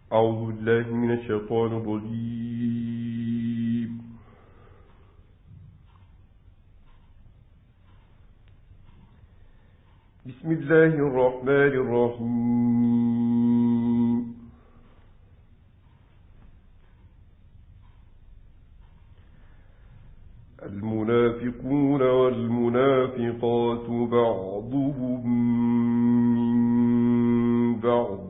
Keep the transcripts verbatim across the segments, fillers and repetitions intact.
أعوذ بالله من الشيطان الرجيم. بسم الله الرحمن الرحيم. المنافقون والمنافقات بعضهم من بعض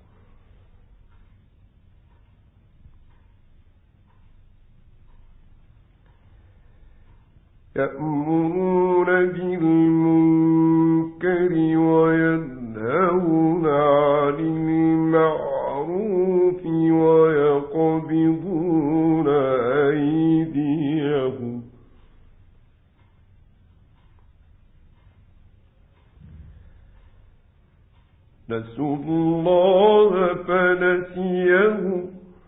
يأمرون بالمنكر وينهون عن المعروف ويقبضون أيديهم نسوا الله فنسيهم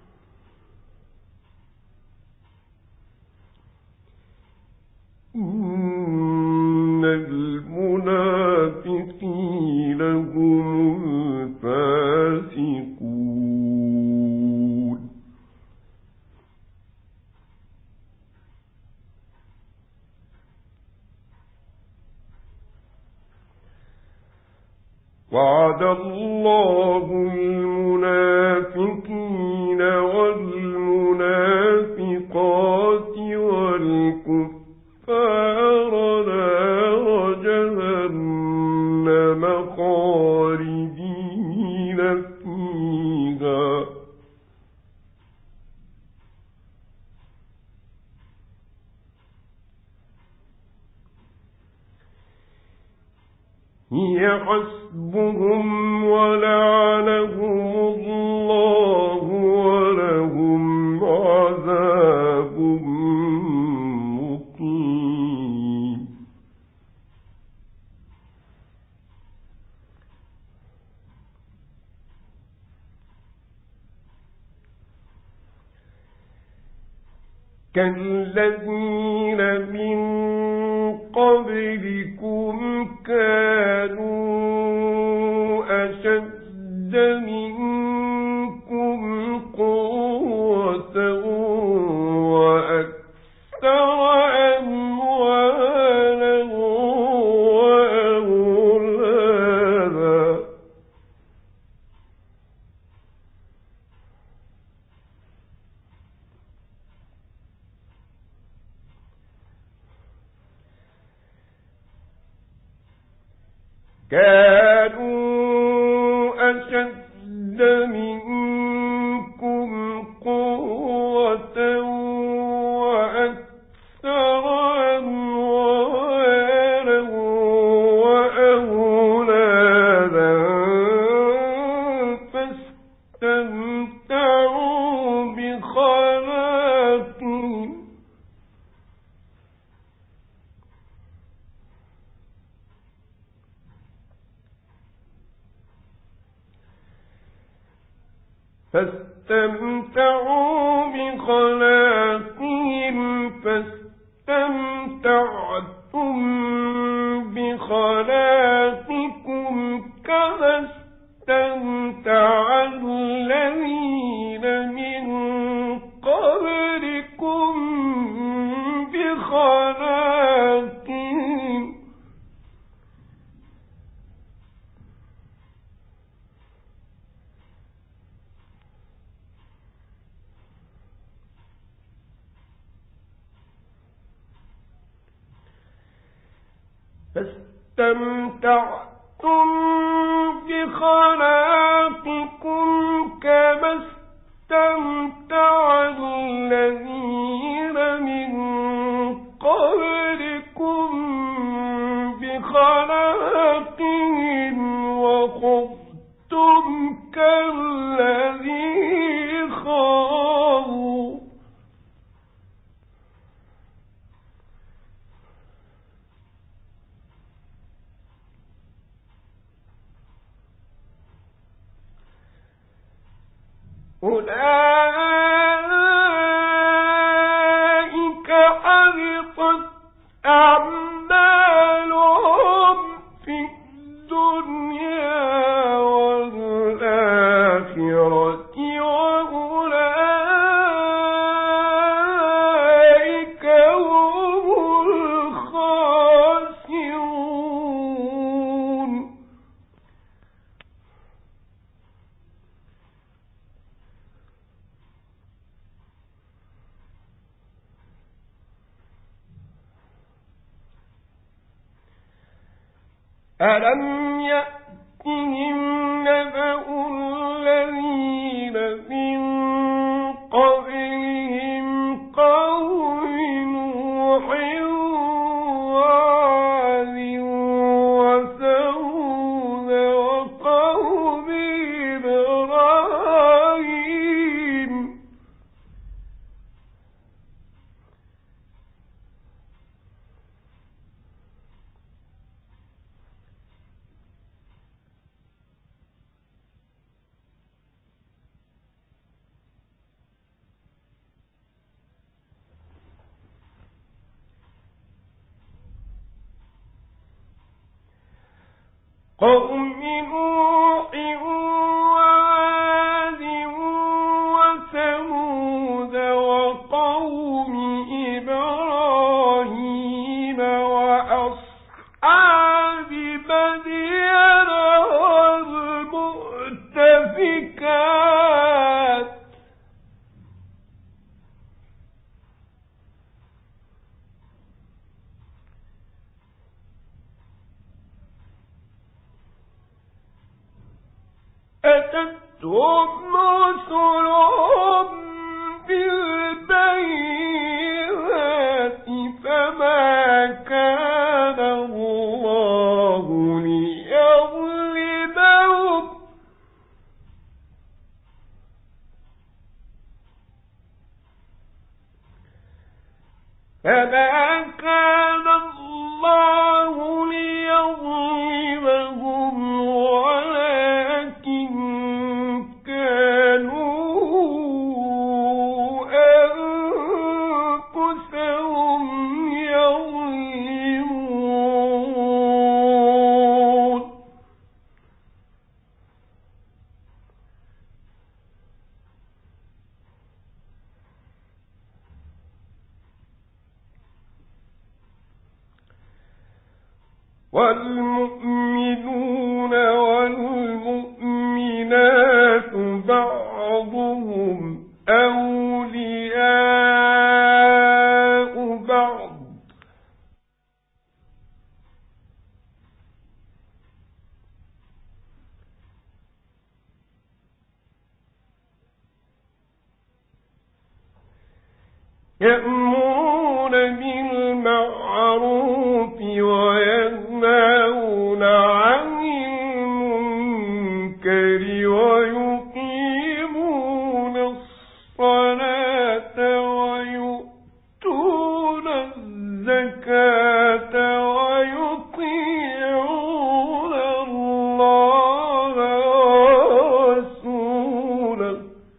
إن المنافقين هم الفاسقون. وعد الله المنافقين والمنافقات والكفار نار جهنم خالدين فيها هي حسبهم ولعنهم الله ولهم عذاب مقيم. كالذين من قبلكم كانوا أشد منكم قوة وأكثر أموالا وأولادا كانوا أشد منكم قوة وأكثر أموالا وأولادا فاستمتعوا بخلاقهم فاستمتعوا بخلاقهم فاستمتعتم بخلاقكم كما استمتع الذين من قبلكم بخلاقهم فاستمتعتم بخلاقكم كما استمتع الذين من قبلكم بخلاقهم وخضتم كالذي خاضوا أولئك حبطت أعمالهم في الدنيا والآخرة ألم يأتهم نبأ الذين من قبلهم قوم نوح وعاد وثمود وقوم إبراهيم قوم نوح وعاد وثمود وقوم إبراهيم وأصحاب مدين والمؤتفكات أتتهم رسلهم بالبينات فما كان الله ليظلمهم فما كان الله ليظلمهم ولكن كانوا أنفسهم يظلمون والمؤمنون والمؤمنات بعضهم أولياء بعض يأمرون بالمعروف وينهون عن المنكر ويقيمون الصلاة ويؤتون الزكاة ويطيعون الله ورسوله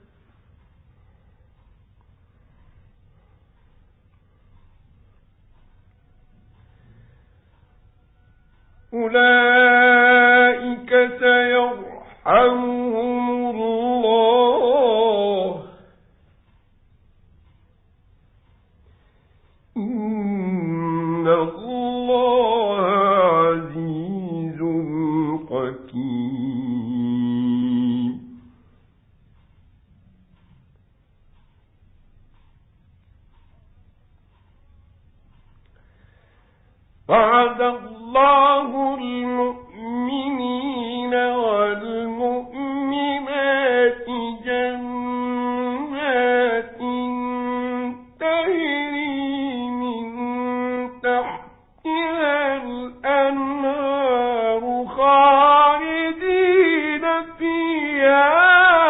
أولئك سيرحمهم الله إن الله عزيز حكيم وعد الله المؤمنين والمؤمنات جنات تجري من تحتها الأنهار خالدين فيها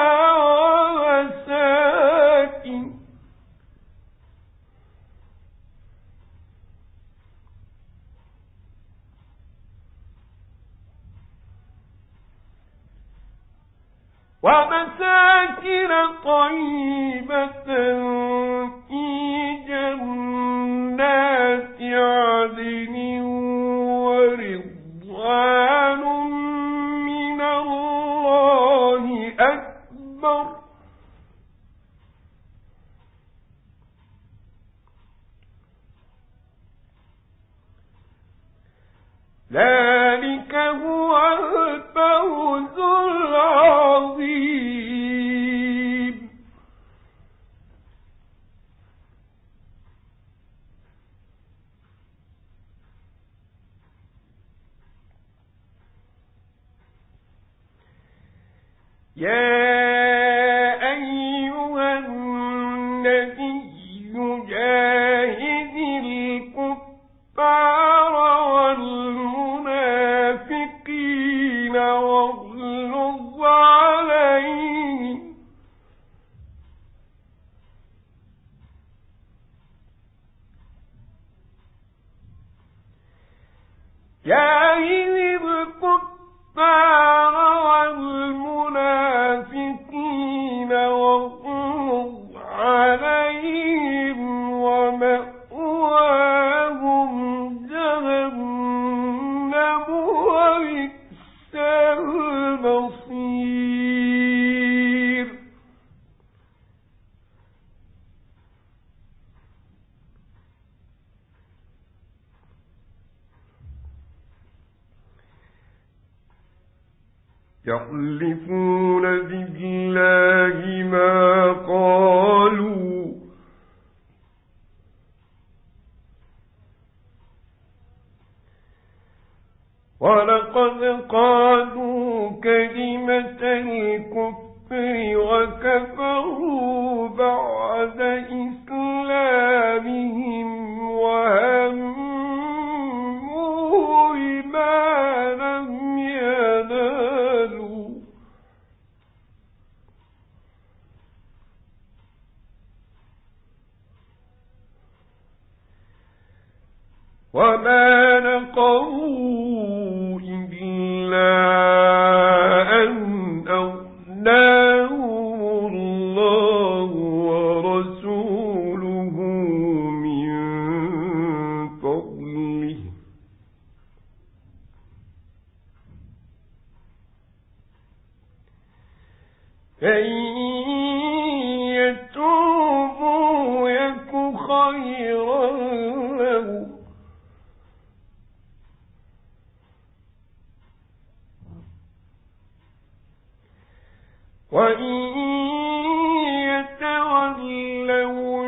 ومساكن ومساكن طيبة في جنات عدن ورضوان من الله أكبر ذلك هو الفوز العظيم يا أيها النبي جاهد الكفار والمنافقين واغلظ عليهم جاهد الكفار والمنافقين واغلظ عليهم ومأواهم جهنم وبئس المصير. يحلفون بالله ما قالوا ولقد قالوا كلمة الكفر وكفروا بعد إسلامهم وهموا بما لم ينالوا وما نقموا إلا أن أغناهم الله ورسوله من فضله فإن يتوبوا يك خيرا لهم وإن يتولوا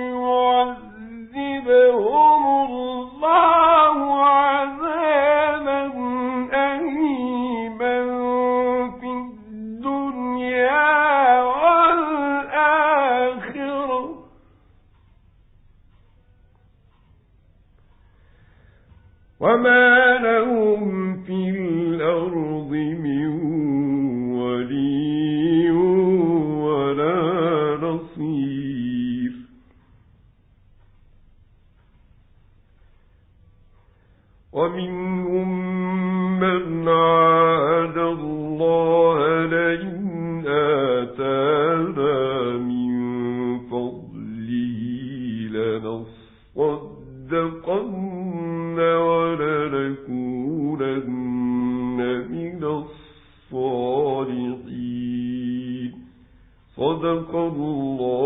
يعذبهم الله عذابا أليما في الدنيا والآخرة وما لهم في الأرض من ولي ولا نصير. ومنهم من عاهد الله لئن آتانا من فضله لنصدقن ولنكونن من الصالحين. صدق الله